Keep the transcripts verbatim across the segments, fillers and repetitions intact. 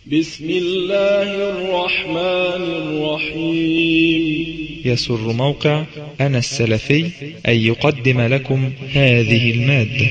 بسم الله الرحمن الرحيم. يسر موقع أنا السلفي أن يقدم لكم هذه المادة.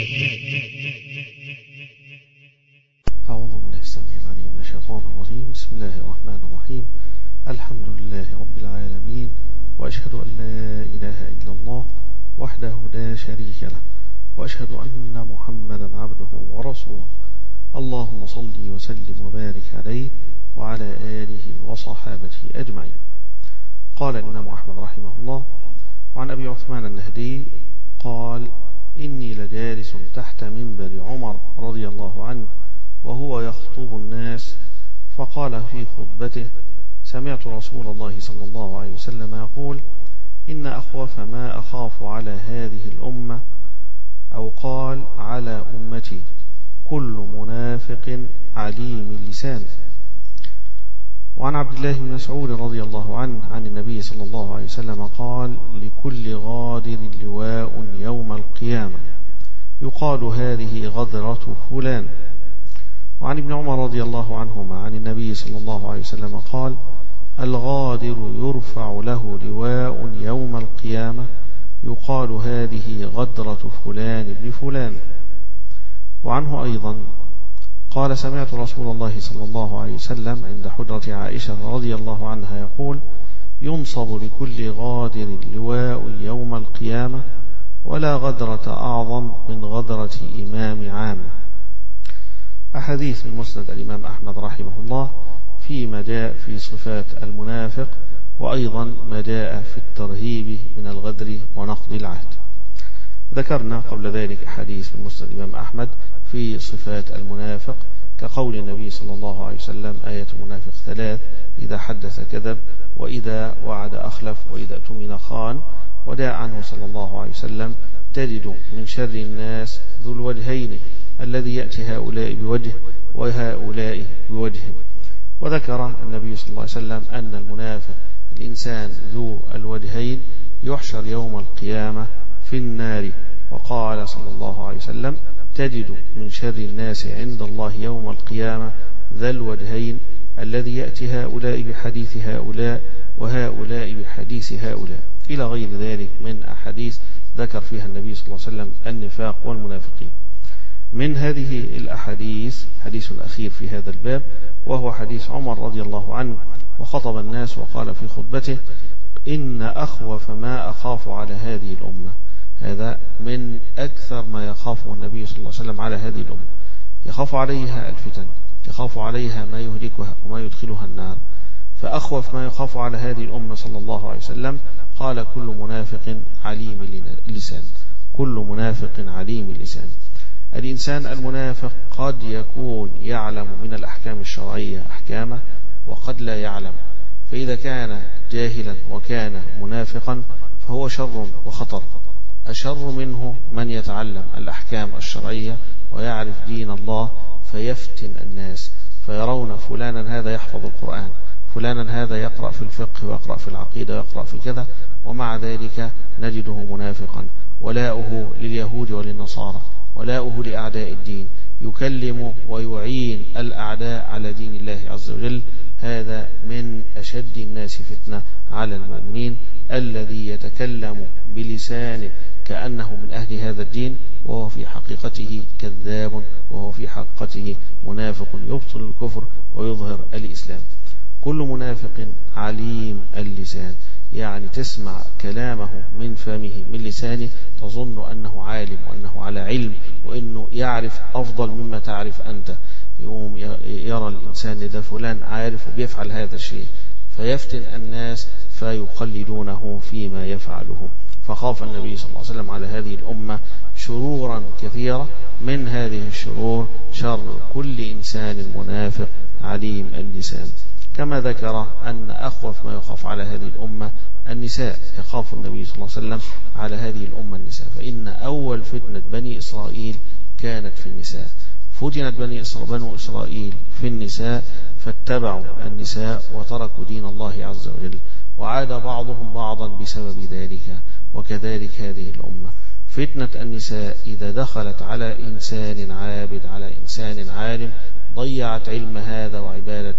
أعوذ بالله السميع العليم من الشيطان الرجيم. بسم الله الرحمن الرحيم. الحمد لله رب العالمين، وأشهد أن لا إله إلا الله وحده لا شريك له، وأشهد أن محمدا عبده ورسوله. اللهم صل وسلم وبارك عليه وعلى آله وصحابته أجمعين. قال الإمام أحمد رحمه الله: وعن أبي عثمان النهدي قال: إني لجالس تحت منبر عمر رضي الله عنه وهو يخطب الناس، فقال في خطبته: سمعت رسول الله صلى الله عليه وسلم يقول: إن أخوف ما أخاف على هذه الأمة، أو قال على أمتي، كل منافق عليم اللسان. وعن عبد الله بن مسعود رضي الله عنه عن النبي صلى الله عليه وسلم قال: لكل غادر لواء يوم القيامة، يقال هذه غدرة فلان. وعن ابن عمر رضي الله عنهما عن النبي صلى الله عليه وسلم قال: الغادر يرفع له لواء يوم القيامة، يقال هذه غدرة فلان ابن فلان. وعنه أيضا قال: سمعت رسول الله صلى الله عليه وسلم عند حجرة عائشة رضي الله عنها يقول: ينصب لكل غادر لواء يوم القيامة، ولا غدرة أعظم من غدرة إمام عام. أحاديث من مسند الإمام أحمد رحمه الله فيما جاء في صفات المنافق، وأيضا ما جاء في الترهيب من الغدر ونقض العهد. ذكرنا قبل ذلك أحاديث من مسند الإمام أحمد في صفات المنافق، كقول النبي صلى الله عليه وسلم: آية المنافق ثلاث: إذا حدث كذب، وإذا وعد أخلف، وإذا اؤتمن خان. وداء عنه صلى الله عليه وسلم: تجد من شر الناس ذو الوجهين، الذي يأتي هؤلاء بوجه وهؤلاء بوجه. وذكر النبي صلى الله عليه وسلم أن المنافق الإنسان ذو الوجهين يحشر يوم القيامة في النار. وقال صلى الله عليه وسلم: تجد من شر الناس عند الله يوم القيامة ذا الوجهين، الذي يأتي هؤلاء بحديث هؤلاء وهؤلاء بحديث هؤلاء، إلى غير ذلك من أحاديث ذكر فيها النبي صلى الله عليه وسلم النفاق والمنافقين. من هذه الأحاديث حديث الأخير في هذا الباب، وهو حديث عمر رضي الله عنه، وخطب الناس وقال في خطبته: إن أخوف ما أخاف على هذه الأمة. هذا من أكثر ما يخافه النبي صلى الله عليه وسلم على هذه الأمة. يخاف عليها الفتن، يخاف عليها ما يهلكها وما يدخلها النار. فأخوف ما يخاف على هذه الأمة صلى الله عليه وسلم قال: كل منافق عليم اللسان. كل منافق عليم اللسان. الإنسان المنافق قد يكون يعلم من الأحكام الشرعية أحكامه، وقد لا يعلم. فإذا كان جاهلا وكان منافقا فهو شر وخطر. أشر منه من يتعلم الأحكام الشرعية ويعرف دين الله فيفتن الناس، فيرون فلانا هذا يحفظ القرآن، فلانا هذا يقرأ في الفقه ويقرأ في العقيدة ويقرأ في كذا، ومع ذلك نجده منافقا. ولاؤه لليهود وللنصارى، ولاؤه لأعداء الدين، يكلم ويعين الأعداء على دين الله عز وجل. هذا من أشد الناس فتنة على المؤمنين، الذي يتكلم بلسانه كأنه من أهل هذا الدين، وهو في حقيقته كذاب، وهو في حقيقته منافق يبطل الكفر ويظهر الإسلام. كل منافق عليم اللسان، يعني تسمع كلامه من فمه من لسانه تظن أنه عالم وأنه على علم وأنه يعرف أفضل مما تعرف أنت. يوم يرى الإنسان ده فلان عارف وبيفعل هذا الشيء، فيفتن الناس فيقلدونه فيما يفعله. فخاف النبي صلى الله عليه وسلم على هذه الأمة شرورا كثيرة. من هذه الشرور شر كل إنسان منافق عليم اللسان. كما ذكر أن أخوف ما يخاف على هذه الأمة النساء. يخاف النبي صلى الله عليه وسلم على هذه الأمة النساء، فإن أول فتنة بني إسرائيل كانت في النساء. فتنت بني بنو إسرائيل في النساء، فاتبعوا النساء وتركوا دين الله عز وجل، وعاد بعضهم بعضا بسبب ذلك. وكذلك هذه الأمة فتنة النساء إذا دخلت على إنسان عابد، على إنسان عالم، ضيعت علم هذا وعبادة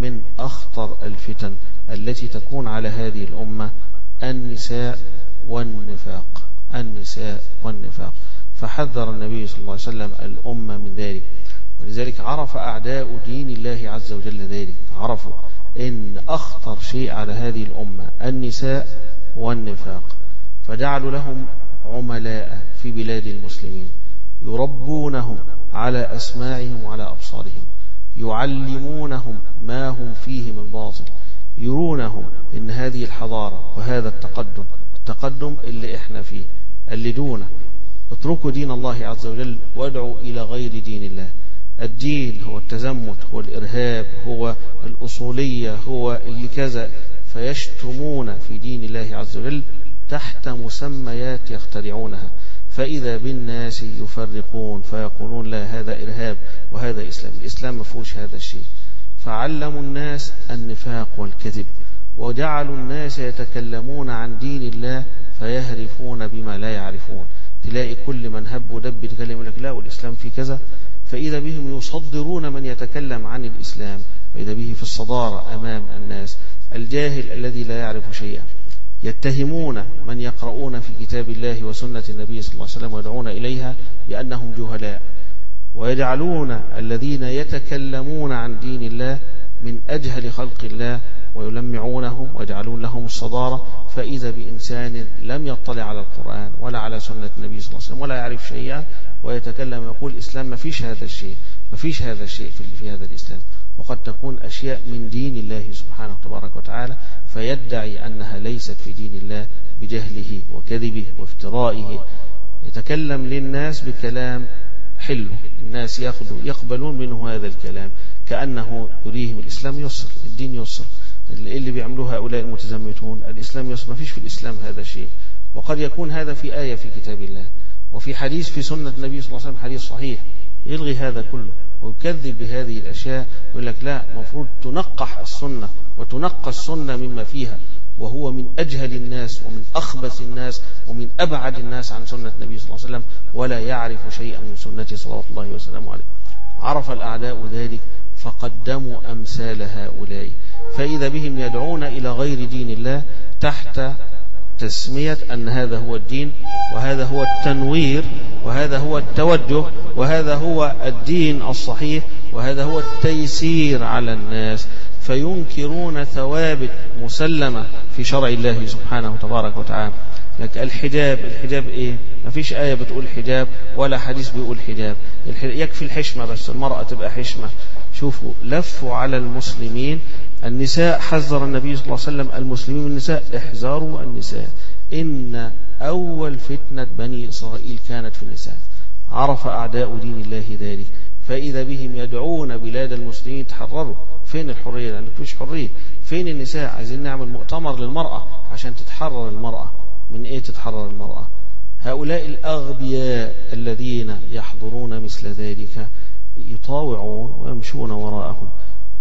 من أخطر الفتن التي تكون على هذه الأمة النساء والنفاق. النساء والنفاق فحذر النبي صلى الله عليه وسلم الأمة من ذلك. ولذلك عرف أعداء دين الله عز وجل ذلك، عرفوا إن أخطر شيء على هذه الأمة النساء والنفاق، فجعلوا لهم عملاء في بلاد المسلمين يربونهم على أسماعهم وعلى أبصارهم، يعلمونهم ما هم فيه من باطل، يرونهم إن هذه الحضارة وهذا التقدم التقدم اللي إحنا فيه اللي دونه، اتركوا دين الله عز وجل وادعوا إلى غير دين الله. الدين هو التزمت، هو الإرهاب، هو الأصولية، هو اللي كذا، فيشتمون في دين الله عز وجل تحت مسميات يخترعونها، فإذا بالناس يفرقون فيقولون لا هذا إرهاب وهذا إسلام. الإسلام ما فيهوش هذا الشيء. فعلموا الناس النفاق والكذب، وجعلوا الناس يتكلمون عن دين الله فيهرفون بما لا يعرفون. تلاقي كل من هب ودب يتكلم يقول لك لا والإسلام في كذا، فإذا بهم يصدرون من يتكلم عن الإسلام، فإذا به في الصدارة أمام الناس. الجاهل الذي لا يعرف شيئا، يتهمون من يقرؤون في كتاب الله وسنة النبي صلى الله عليه وسلم ويدعون إليها بأنهم جهلاء، ويجعلون الذين يتكلمون عن دين الله من أجهل خلق الله ويلمعونهم ويجعلون لهم الصدارة. فإذا بإنسان لم يطلع على القرآن ولا على سنة النبي صلى الله عليه وسلم ولا يعرف شيئا ويتكلم ويقول الإسلام ما فيش هذا الشيء، ما فيش هذا الشيء في, في هذا الإسلام، وقد تكون أشياء من دين الله سبحانه تبارك وتعالى فيدعي أنها ليست في دين الله بجهله وكذبه وافترائه. يتكلم للناس بكلام حلو، الناس يأخذوا يقبلون منه هذا الكلام كأنه يريهم الإسلام يسر، الدين يسر. اللي بيعملوه هؤلاء المتزمتون الإسلام يسر، ما فيش في الإسلام هذا شيء. وقد يكون هذا في آية في كتاب الله وفي حديث في سنة النبي صلى الله عليه وسلم، حديث صحيح، يلغي هذا كله ويكذب بهذه الأشياء، يقول لك لا مفروض تنقح السنة وتنقى السنة مما فيها، وهو من أجهل الناس ومن أخبث الناس ومن أبعد الناس عن سنة النبي صلى الله عليه وسلم ولا يعرف شيئا من سنته صلوات الله وسلامه عليه. عرف الأعداء ذلك فقدموا أمثال هؤلاء، فإذا بهم يدعون إلى غير دين الله تحت تسمية أن هذا هو الدين وهذا هو التنوير وهذا هو التوجه وهذا هو الدين الصحيح وهذا هو التيسير على الناس، فينكرون ثوابت مسلمة في شرع الله سبحانه تبارك وتعالى. لك الحجاب، الحجاب إيه؟ ما فيش آية بتقول حجاب ولا حديث بيقول حجاب، يكفي الحشمة بس، المرأة تبقى حشمة. شوفوا لفوا على المسلمين. النساء حذر النبي صلى الله عليه وسلم المسلمين من النساء، احذروا النساء، إن أول فتنة بني إسرائيل كانت في النساء. عرف أعداء دين الله ذلك، فإذا بهم يدعون بلاد المسلمين تحرروا. فين الحرية؟ لأنك فيش حرية. فين النساء؟ عايزين نعمل مؤتمر للمرأة عشان تتحرر المرأة. من إيه تتحرر المرأة؟ هؤلاء الأغبياء الذين يحضرون مثل ذلك يطاوعون ويمشون وراءهم،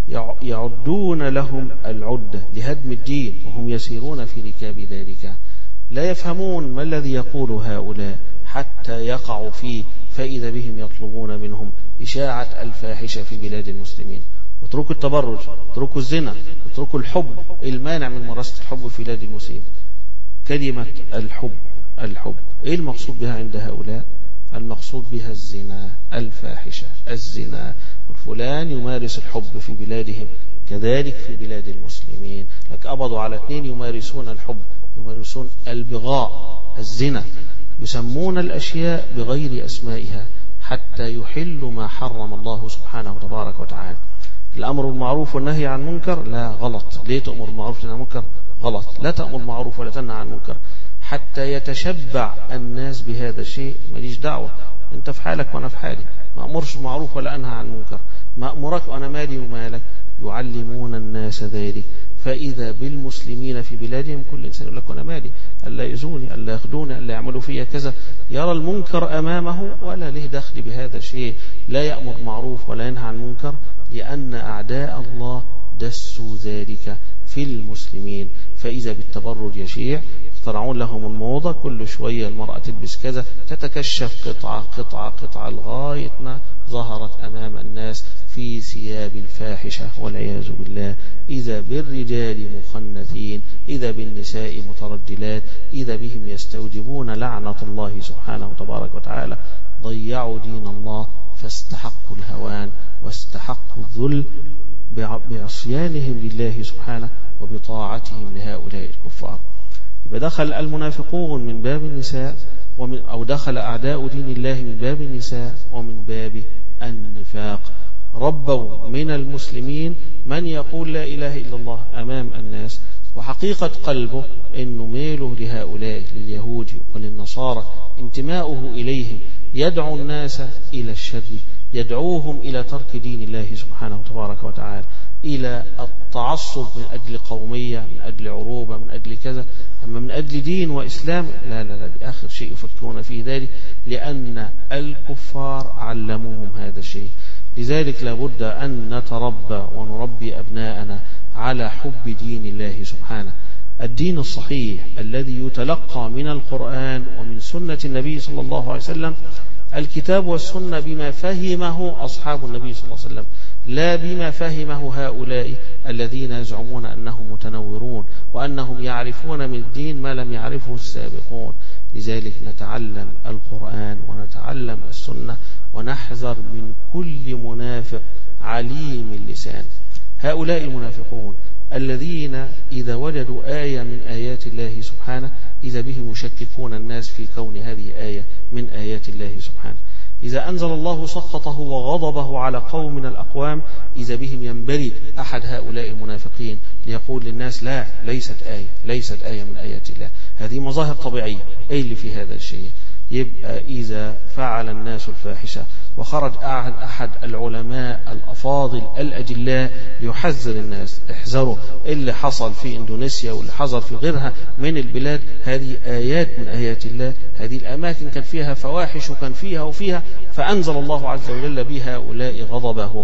يعدون لهم العدة لهدم الدين وهم يسيرون في ركاب ذلك. لا يفهمون ما الذي يقول هؤلاء حتى يقعوا فيه، فإذا بهم يطلبون منهم إشاعة الفاحشة في بلاد المسلمين. اتركوا التبرج، اتركوا الزنا، اتركوا الحب، المانع من ممارسة الحب في بلاد المسلمين. كلمة الحب، الحب ايه المقصود بها عند هؤلاء؟ المقصود بها الزنا، الفاحشة، الزنا. والفلان يمارس الحب في بلادهم كذلك في بلاد المسلمين. لك قبضوا على اثنين يمارسون الحب، يمارسون البغاء، الزنا، يسمون الأشياء بغير أسمائها حتى يحلوا ما حرم الله سبحانه تبارك وتعالى. الأمر بالمعروف والنهي عن منكر لا، غلط. ليه تأمر بالمعروف وتنهى عن منكر؟ غلط. لا تأمر بالمعروف ولا تنهى عن منكر حتى يتشبع الناس بهذا الشيء. ماليش دعوة، انت في حالك وانا في حالي، ما أمرش معروف ولا أنهى عن منكر، ما أمرك وأنا مالي ومالك. يعلمون الناس ذلك، فإذا بالمسلمين في بلادهم كل إنسان يقول لك أنا مالي، ألا يؤذوني، ألا يخدوني، ألا يعملوا فيها كذا، يرى المنكر أمامه ولا له دخل بهذا الشيء، لا يأمر معروف ولا ينهى عن منكر، لأن أعداء الله دسوا ذلك في المسلمين. فإذا بالتبرج يشيع، اخترعون لهم الموضة، كل شوية المرأة تلبس كذا، تتكشف قطعة قطعة قطعة لغاية ما ظهرت أمام الناس في ثياب إذا بالفاحشة والعياذ بالله، إذا بالرجال مخنثين، إذا بالنساء مترجلات، إذا بهم يستوجبون لعنة الله سبحانه وتبارك وتعالى. ضيعوا دين الله فاستحقوا الهوان واستحقوا الذل بعصيانهم لله سبحانه وبطاعتهم لهؤلاء الكفار. يبقى دخل المنافقون من باب النساء، ومن أو دخل أعداء دين الله من باب النساء ومن باب النفاق. ربوا من المسلمين من يقول لا إله إلا الله أمام الناس، وحقيقة قلبه إنه ميله لهؤلاء لليهود وللنصارى، انتماؤه إليهم يدعو الناس إلى الشر، يدعوهم إلى ترك دين الله سبحانه وتبارك وتعالى، إلى التعصب من أجل قومية، من أجل عروبة، من أجل كذا. أما من أجل دين وإسلام لا لا لا، آخر شيء يفكرون فيه ذلك، لأن الكفار علموهم هذا الشيء. لذلك لابد أن نتربى ونربي أبناءنا على حب دين الله سبحانه، الدين الصحيح الذي يتلقى من القرآن ومن سنة النبي صلى الله عليه وسلم، الكتاب والسنة بما فهمه أصحاب النبي صلى الله عليه وسلم، لا بما فهمه هؤلاء الذين يزعمون أنهم متنورون وأنهم يعرفون من الدين ما لم يعرفه السابقون. لذلك نتعلم القرآن ونتعلم السنة ونحذر من كل منافق عليم اللسان. هؤلاء المنافقون الذين إذا وجدوا آية من آيات الله سبحانه إذا بهم يشككون الناس في كون هذه آية من آيات الله سبحانه. إذا أنزل الله سخطه وغضبه على قوم من الأقوام إذا بهم ينبري أحد هؤلاء المنافقين ليقول للناس لا، ليست آية، ليست آية من آيات الله، هذه مظاهر طبيعية. أي اللي في هذا الشيء؟ يبقى إذا فعل الناس الفاحشة وخرج أحد العلماء الأفاضل الأجلاء ليحذر الناس، احذروا اللي حصل في إندونيسيا واللي حصل في غيرها من البلاد، هذه آيات من آيات الله، هذه الأماكن كان فيها فواحش وكان فيها وفيها، فأنزل الله عز وجل بهؤلاء غضبه.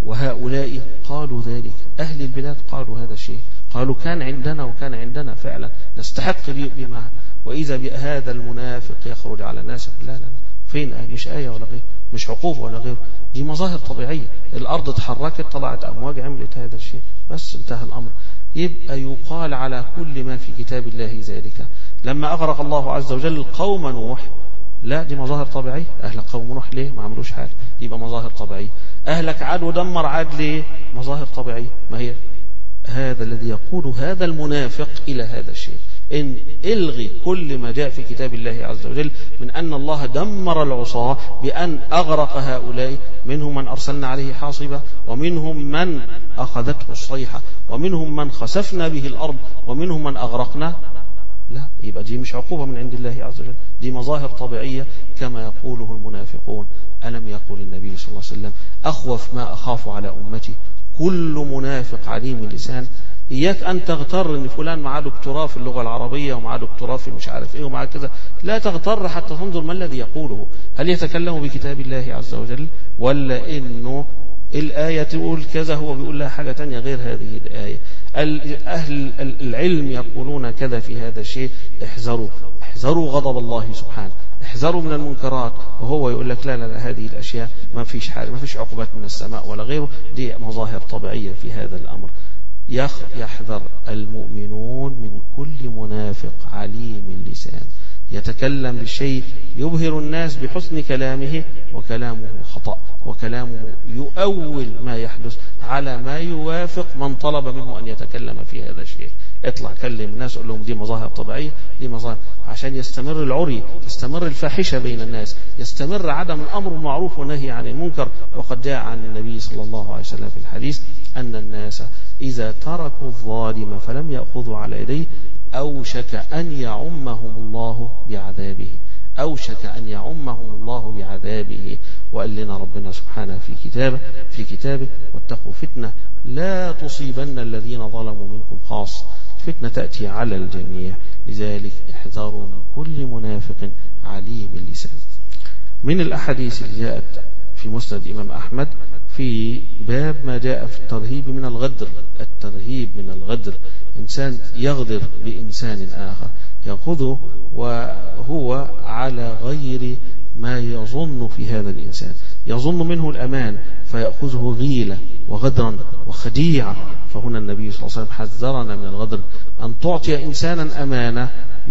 وهؤلاء قالوا ذلك، أهل البلاد قالوا هذا الشيء، قالوا كان عندنا وكان عندنا فعلا نستحق بما. وإذا بهذا المنافق يخرج على الناس لا لا فين آية؟ مش آية ولا غير، مش عقوبة ولا غير، دي مظاهر طبيعية، الأرض اتحركت طلعت أمواج عملت هذا الشيء، بس انتهى الأمر. يبقى يقال على كل ما في كتاب الله ذلك. لما أغرق الله عز وجل قوم نوح، لا دي مظاهر طبيعية، أهلك قوم نوح ليه؟ ما عملوش حاجة، يبقى مظاهر طبيعية. أهلك عاد ودمر عاد ليه؟ مظاهر طبيعية. ما هي هذا الذي يقول هذا المنافق إلى هذا الشيء، إن إلغي كل ما جاء في كتاب الله عز وجل من أن الله دمر العصاة بأن أغرق هؤلاء، منهم من أرسلنا عليه حاصبا، ومنهم من أخذته الصيحة، ومنهم من خسفنا به الأرض، ومنهم من أغرقنا. لا، يبقى دي مش عقوبة من عند الله عز وجل، دي مظاهر طبيعية كما يقوله المنافقون. ألم يقول النبي صلى الله عليه وسلم أخوف ما أخاف على أمتي كل منافق عليم اللسان. إياك أن تغتر إن فلان معاه دكتوراه في اللغة العربية ومعاه دكتوراه في مش عارف إيه ومعاه كذا، لا تغتر حتى تنظر ما الذي يقوله، هل يتكلم بكتاب الله عز وجل ولا إنه الآية تقول كذا هو بيقول لها حاجة تانية غير هذه الآية. أهل العلم يقولون كذا في هذا الشيء، احذروا احذروا غضب الله سبحانه، احذروا من المنكرات، وهو يقول لك لا لا, لا هذه الأشياء ما فيش حاجة، ما فيش عقوبات من السماء ولا غيره، دي مظاهر طبيعية في هذا الأمر. يحذر المؤمنون من كل منافق عليم اللسان، يتكلم بالشيء يبهر الناس بحسن كلامه وكلامه خطأ، وكلامه يؤول ما يحدث على ما يوافق من طلب منه أن يتكلم في هذا الشيء. اطلع كلم الناس قل لهم دي مظاهر طبيعية، دي مظاهر، عشان يستمر العري، تستمر الفاحشة بين الناس، يستمر عدم الأمر بالمعروف والنهي عن المنكر. وقد جاء عن النبي صلى الله عليه وسلم في الحديث أن الناس إذا تركوا الظالم فلم يأخذوا على يديه أوشك أن يعمهم الله بعذابه، أوشك أن يعمهم الله بعذابه. وقال لنا ربنا سبحانه في كتابه في كتابه واتقوا فتنة لا تصيبن الذين ظلموا منكم خاصة، فتنة تأتي على الجميع. لذلك احذروا من كل منافق عليم اللسان. من الأحاديث اللي جاءت في مسند الإمام أحمد في باب ما جاء في الترهيب من الغدر، الترهيب من الغدر، إنسان يغدر بإنسان آخر، يأخذه وهو على غير ما يظن في هذا الإنسان، يظن منه الأمان فيأخذه غيلة وغدرا وخديعة. فهنا النبي صلى الله عليه وسلم حذرنا من الغدر، أن تعطي إنسانا أمانة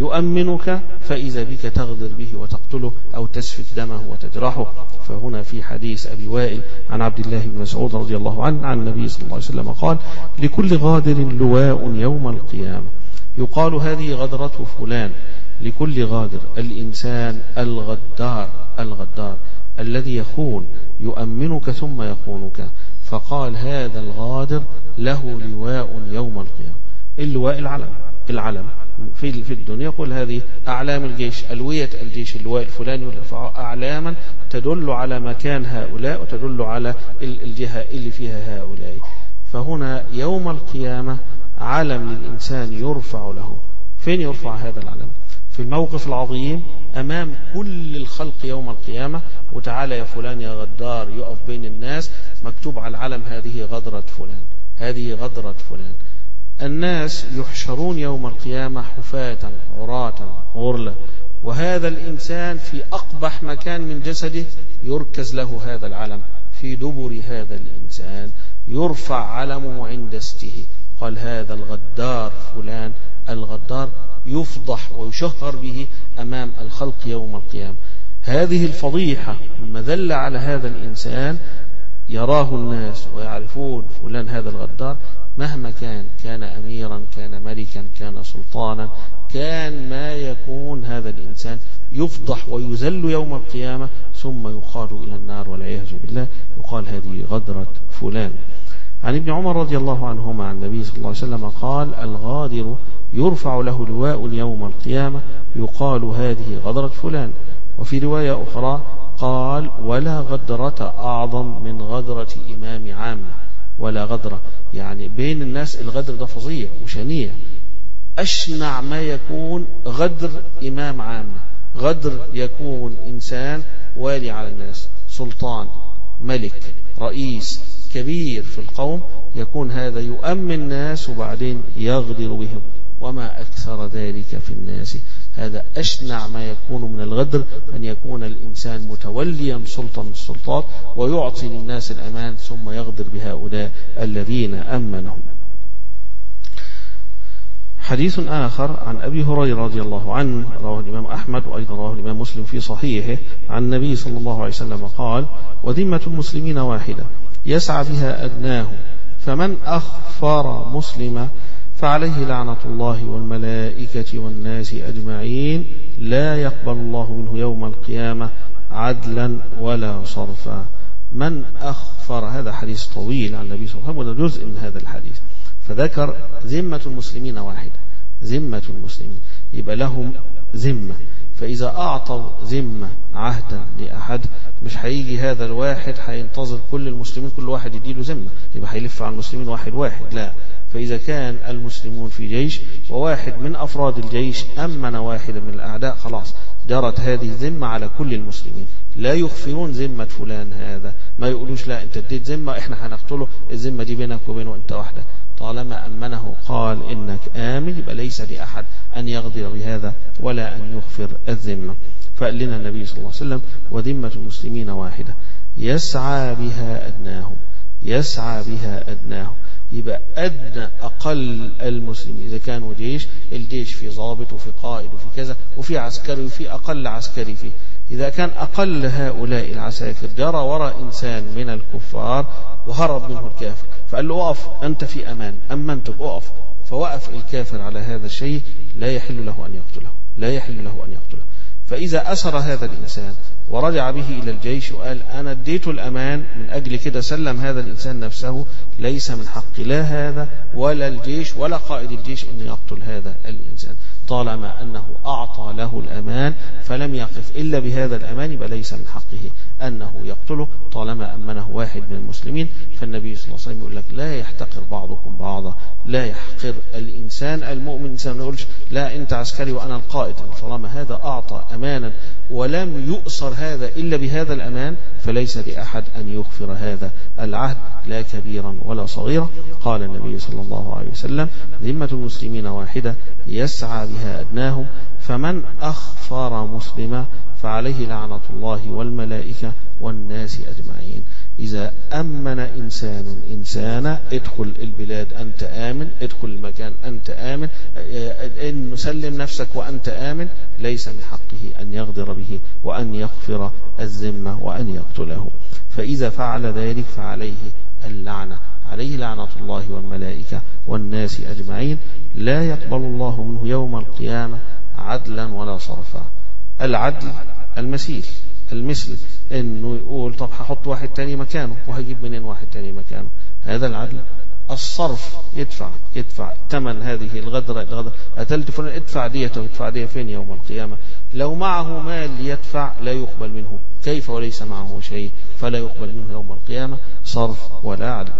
يؤمنك فإذا بك تغدر به وتقتله أو تسفك دمه وتجرحه. فهنا في حديث أبي وائل عن عبد الله بن مسعود رضي الله عنه عن النبي صلى الله عليه وسلم قال: لكل غادر لواء يوم القيامة، يقال هذه غدرة فلان. لكل غادر الإنسان الغدار، الغدار الذي يخون، يؤمنك ثم يخونك. فقال هذا الغادر له لواء يوم القيامة. اللواء العلم، العلم في في الدنيا يقول هذه أعلام الجيش، ألوية الجيش، اللواء الفلاني يرفع أعلاما تدل على مكان هؤلاء وتدل على الجهة اللي فيها هؤلاء. فهنا يوم القيامة علم للإنسان يرفع له. فين يرفع هذا العلم؟ في الموقف العظيم أمام كل الخلق يوم القيامة. وتعالى يا فلان يا غدار، يقف بين الناس مكتوب على العلم هذه غدرة فلان، هذه غدرة فلان. الناس يحشرون يوم القيامة حفاة عراة غرلا، وهذا الإنسان في أقبح مكان من جسده يركز له هذا العلم. في دبر هذا الإنسان يرفع علمه عند استه. قال هذا الغدار فلان، الغدار يفضح ويشهر به أمام الخلق يوم القيامة. هذه الفضيحة المذلة على هذا الإنسان يراه الناس ويعرفون فلان هذا الغدار مهما كان، كان أميرا، كان ملكا، كان سلطانا، كان ما يكون، هذا الإنسان يفضح ويذل يوم القيامة ثم يقال إلى النار والعياذ بالله. يقال هذه غدرة فلان. عن ابن عمر رضي الله عنهما عن النبي صلى الله عليه وسلم قال: الغادر يرفع له لواء يوم القيامة يقال هذه غدرة فلان. وفي رواية أخرى قال: ولا غدرة أعظم من غدرة إمام عامة. ولا غدرة يعني بين الناس الغدر ده فظيع وشنيع، أشنع ما يكون غدر إمام عامة. غدر يكون إنسان والي على الناس، سلطان، ملك، رئيس كبير في القوم، يكون هذا يؤمن الناس وبعدين يغدر بهم. وما أكثر ذلك في الناس. هذا أشنع ما يكون من الغدر، أن يكون الإنسان متوليا سلطة من السلطات ويعطي للناس الأمان ثم يغدر بهؤلاء الذين أمنهم. حديث آخر عن أبي هريرة رضي الله عنه رواه الإمام أحمد وأيضا رواه الإمام مسلم في صحيحه عن النبي صلى الله عليه وسلم قال: وذمة المسلمين واحدة يسعى بها أدناهم، فمن أخفر مسلما فعليه لعنة الله والملائكة والناس أجمعين، لا يقبل الله منه يوم القيامة عدلا ولا صرفا. من أخفر، هذا حديث طويل عن النبي صلى الله عليه وسلم وده جزء من هذا الحديث. فذكر ذمة المسلمين واحدة، ذمة المسلمين يبقى لهم ذمة. فإذا أعطوا ذمة عهدا لأحد مش هيجي هذا الواحد هينتظر كل المسلمين كل واحد يديله ذمة، يبقى هيلف على المسلمين واحد واحد، لا. فإذا كان المسلمون في جيش وواحد من أفراد الجيش أمن واحدا من الأعداء، خلاص جرت هذه الذمة على كل المسلمين. لا يخفرون ذمة فلان، هذا ما يقولوش لا أنت اديت ذمة إحنا هنقتله، الذمة دي بينك وبينه أنت واحدة. طالما أمنه قال إنك آمن، يبقى ليس لأحد أن يغدر بهذا ولا أن يخفر الذمة. فقال لنا النبي صلى الله عليه وسلم: وذمة المسلمين واحدة يسعى بها أدناهم، يسعى بها أدناهم. يبقى أدنى أقل المسلمين إذا كانوا جيش، الجيش في ضابط وفي قائد وفي كذا وفي عسكري وفي أقل عسكري فيه. إذا كان أقل هؤلاء العساكر جرى وراء إنسان من الكفار وهرب منه الكافر، فقال له أقف أنت في أمان، أمنتك أقف، فوقف الكافر على هذا الشيء، لا يحل له أن يقتله، لا يحل له أن يقتله. فإذا أسر هذا الإنسان ورجع به إلى الجيش وقال أنا اديت الأمان من أجل كده سلم هذا الإنسان نفسه، ليس من حق لا هذا ولا الجيش ولا قائد الجيش أن يقتل هذا الإنسان، طالما أنه أعطى له الأمان فلم يقف إلا بهذا الأمان، يبقى ليس من حقه أنه يقتله طالما أمنه واحد من المسلمين. فالنبي صلى الله عليه وسلم يقول لك لا يحتقر بعضكم بعضا، لا يحقر الإنسان المؤمن. الإنسان ما يقولش لا أنت عسكري وأنا القائد، طالما هذا أعطى أمانا ولم يؤصر هذا إلا بهذا الأمان فليس لأحد أن يغفر هذا العهد لا كبيرا ولا صغيرا. قال النبي صلى الله عليه وسلم: ذمة المسلمين واحدة يسعى بها أدناهم، فمن أخفر مسلما فعليه لعنة الله والملائكة والناس أجمعين. إذا أمن إنسان إنسانا، ادخل البلاد أنت آمن، ادخل المكان أنت آمن، إن سلم نفسك وأنت آمن، ليس من حقه أن يغدر به وأن يغفر الذمة وأن يقتله. فإذا فعل ذلك فعليه اللعنة، عليه لعنة الله والملائكة والناس أجمعين. لا يقبل الله منه يوم القيامة عدلا ولا صرفا. العدل المثيل، المثل، انه يقول طب هحط واحد تاني مكانه وهجيب منين واحد تاني مكانه، هذا العدل. الصرف، يدفع يدفع ثمن هذه الغدرة، الغدرة قتلت فلان ادفع ديته، ادفع ديه فين يوم القيامة؟ لو معه مال يدفع لا يقبل منه، كيف وليس معه شيء؟ فلا يقبل منه يوم القيامة صرف ولا عدل.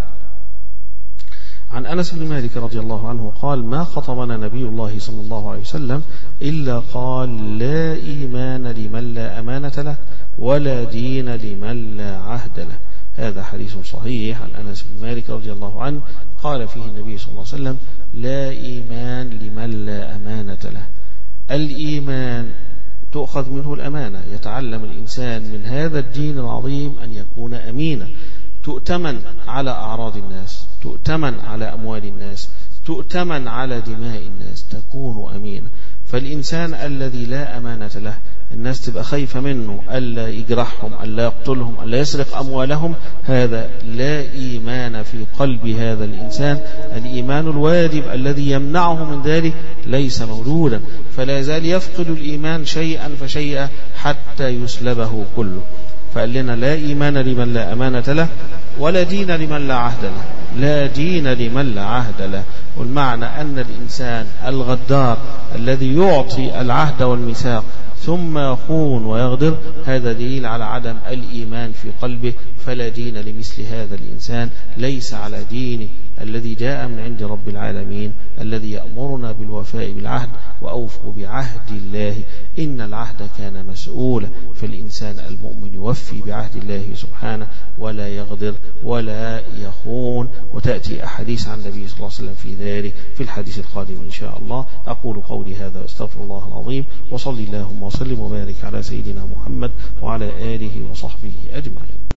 عن أنس بن مالك رضي الله عنه قال: ما خطبنا نبي الله صلى الله عليه وسلم إلا قال: لا إيمان لمن لا أمانة له ولا دين لمن لا عهد له. هذا حديث صحيح عن أنس بن مالك رضي الله عنه، قال فيه النبي صلى الله عليه وسلم: لا إيمان لمن لا أمانة له. الإيمان تؤخذ منه الأمانة، يتعلم الإنسان من هذا الدين العظيم أن يكون أمينا، تؤتمن على أعراض الناس، تؤتمن على أموال الناس، تؤتمن على دماء الناس، تكون أمينا. فالإنسان الذي لا أمانة له الناس تبقى خايفة منه، ألا يجرحهم، ألا يقتلهم، ألا يسرق أموالهم، هذا لا إيمان في قلب هذا الإنسان. الإيمان الواجب الذي يمنعه من ذلك ليس موجودا، فلا يزال يفقد الإيمان شيئا فشيئا حتى يسلبه كله. فقال لنا: لا إيمان لمن لا أمانة له ولا دين لمن لا عهد له. لا دين لمن لا عهد له، والمعنى أن الإنسان الغدار الذي يعطي العهد والميثاق ثم يخون ويغدر، هذا دليل على عدم الإيمان في قلبه. فلا دين لمثل هذا الإنسان، ليس على دين الذي جاء من عند رب العالمين الذي يأمرنا بالوفاء بالعهد: وأوفوا بعهد الله إن العهد كان مسؤولا. فالإنسان المؤمن يوفي بعهد الله سبحانه ولا يغدر ولا يخون. وتأتي أحاديث عن النبي صلى الله عليه وسلم في ذلك في الحديث القادم إن شاء الله. أقول قولي هذا واستغفر الله العظيم، وصلي اللهم وسلم وبارك على سيدنا محمد وعلى آله وصحبه أجمعين.